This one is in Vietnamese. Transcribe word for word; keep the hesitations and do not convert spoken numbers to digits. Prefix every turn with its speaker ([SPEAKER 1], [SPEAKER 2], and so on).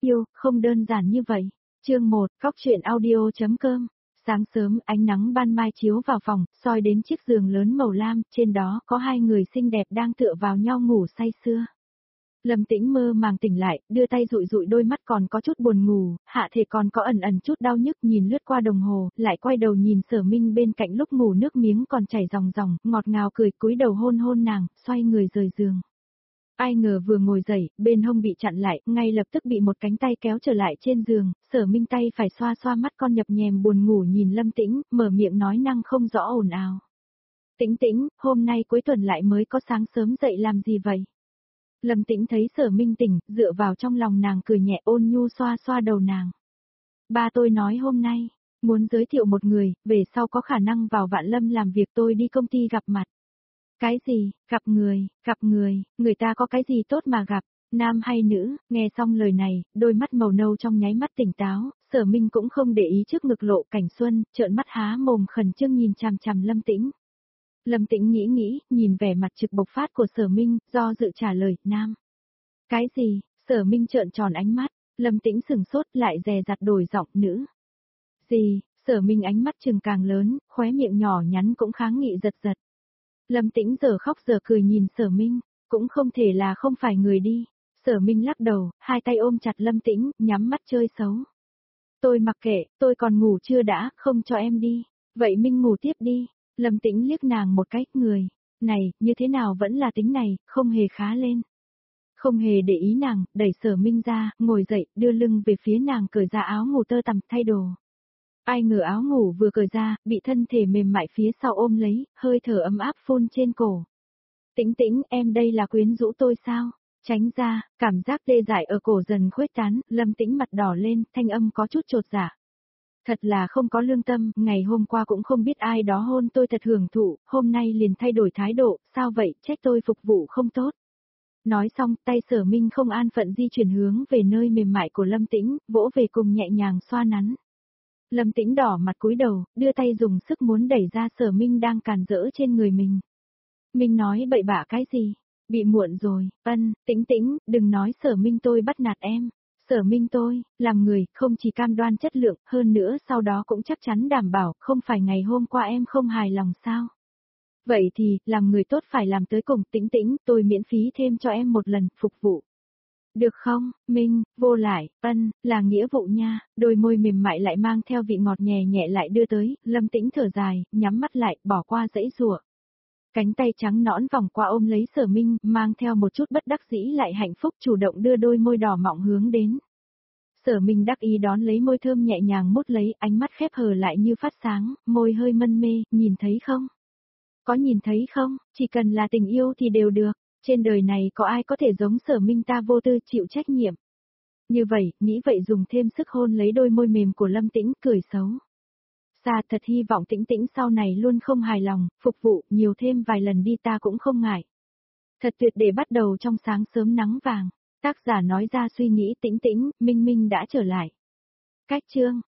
[SPEAKER 1] yêu, không đơn giản như vậy. Chương một, Cóc truyện audio.com. Sáng sớm, ánh nắng ban mai chiếu vào phòng, soi đến chiếc giường lớn màu lam, trên đó có hai người xinh đẹp đang tựa vào nhau ngủ say sưa. Lâm Tĩnh mơ màng tỉnh lại, đưa tay dụi dụi đôi mắt còn có chút buồn ngủ, hạ thể còn có ẩn ẩn chút đau nhức, nhìn lướt qua đồng hồ, lại quay đầu nhìn Sở Minh bên cạnh lúc ngủ nước miếng còn chảy ròng ròng, ngọt ngào cười cúi đầu hôn hôn nàng, xoay người rời giường. Ai ngờ vừa ngồi dậy, bên hông bị chặn lại, ngay lập tức bị một cánh tay kéo trở lại trên giường, Sở Minh tay phải xoa xoa mắt con nhập nhèm buồn ngủ nhìn Lâm Tĩnh, mở miệng nói năng không rõ ồn ào. Tĩnh Tĩnh, hôm nay cuối tuần lại mới có sáng sớm dậy làm gì vậy? Lâm Tĩnh thấy Sở Minh tỉnh, dựa vào trong lòng nàng cười nhẹ ôn nhu xoa xoa đầu nàng. Ba tôi nói hôm nay, muốn giới thiệu một người, về sau có khả năng vào Vạn Lâm làm việc tôi đi công ty gặp mặt. Cái gì, gặp người, gặp người, người ta có cái gì tốt mà gặp, nam hay nữ, nghe xong lời này, đôi mắt màu nâu trong nháy mắt tỉnh táo, Sở Minh cũng không để ý trước ngực lộ cảnh xuân, trợn mắt há mồm khẩn trương nhìn chằm chằm Lâm Tĩnh. Lâm Tĩnh nghĩ nghĩ, nhìn vẻ mặt trực bộc phát của Sở Minh, do dự trả lời, nam. Cái gì, Sở Minh trợn tròn ánh mắt, Lâm Tĩnh sừng sốt lại dè dặt đổi giọng, nữ. Gì, Sở Minh ánh mắt trừng càng lớn, khóe miệng nhỏ nhắn cũng kháng nghị giật giật. Lâm Tĩnh giờ khóc giờ cười nhìn Sở Minh, cũng không thể là không phải người đi. Sở Minh lắc đầu, hai tay ôm chặt Lâm Tĩnh, nhắm mắt chơi xấu. Tôi mặc kệ, tôi còn ngủ chưa đã, không cho em đi. Vậy Minh ngủ tiếp đi. Lâm Tĩnh liếc nàng một cái, người, này, như thế nào vẫn là tính này, không hề khá lên. Không hề để ý nàng, đẩy Sở Minh ra, ngồi dậy, đưa lưng về phía nàng cởi ra áo ngủ tơ tằm, thay đồ. Ai ngờ áo ngủ vừa cởi ra, bị thân thể mềm mại phía sau ôm lấy, hơi thở ấm áp phun trên cổ. Tĩnh Tĩnh, em đây là quyến rũ tôi sao? Tránh ra, cảm giác tê dại ở cổ dần khuếch tán, Lâm Tĩnh mặt đỏ lên, thanh âm có chút chột dạ. Thật là không có lương tâm, ngày hôm qua cũng không biết ai đó hôn tôi thật hưởng thụ, hôm nay liền thay đổi thái độ, sao vậy, trách tôi phục vụ không tốt. Nói xong, tay Sở Minh không an phận di chuyển hướng về nơi mềm mại của Lâm Tĩnh, vỗ về cùng nhẹ nhàng xoa nắn. Lâm Tĩnh đỏ mặt cúi đầu, đưa tay dùng sức muốn đẩy ra Sở Minh đang càn rỡ trên người mình. Minh nói bậy bạ cái gì? Bị muộn rồi, ân, Tĩnh Tĩnh, đừng nói Sở Minh tôi bắt nạt em. Sở Minh tôi, làm người, không chỉ cam đoan chất lượng, hơn nữa sau đó cũng chắc chắn đảm bảo, không phải ngày hôm qua em không hài lòng sao? Vậy thì, làm người tốt phải làm tới cùng. Tĩnh Tĩnh, tôi miễn phí thêm cho em một lần, phục vụ. Được không, Minh, vô lại, ân, là nghĩa vụ nha, đôi môi mềm mại lại mang theo vị ngọt nhẹ nhẹ lại đưa tới, Lâm Tĩnh thở dài, nhắm mắt lại, bỏ qua dãy rủa. Cánh tay trắng nõn vòng qua ôm lấy Sở Minh, mang theo một chút bất đắc dĩ lại hạnh phúc chủ động đưa đôi môi đỏ mọng hướng đến. Sở Minh đắc ý đón lấy môi thơm nhẹ nhàng mút lấy, ánh mắt khép hờ lại như phát sáng, môi hơi mân mê, nhìn thấy không? Có nhìn thấy không, chỉ cần là tình yêu thì đều được, trên đời này có ai có thể giống Sở Minh ta vô tư chịu trách nhiệm. Như vậy, nghĩ vậy dùng thêm sức hôn lấy đôi môi mềm của Lâm Tĩnh, cười xấu. Xa thật hy vọng Tĩnh Tĩnh sau này luôn không hài lòng, phục vụ nhiều thêm vài lần đi ta cũng không ngại. Thật tuyệt để bắt đầu trong sáng sớm nắng vàng. Tác giả nói ra suy nghĩ. Tĩnh Tĩnh, Minh Minh đã trở lại. Cách chương,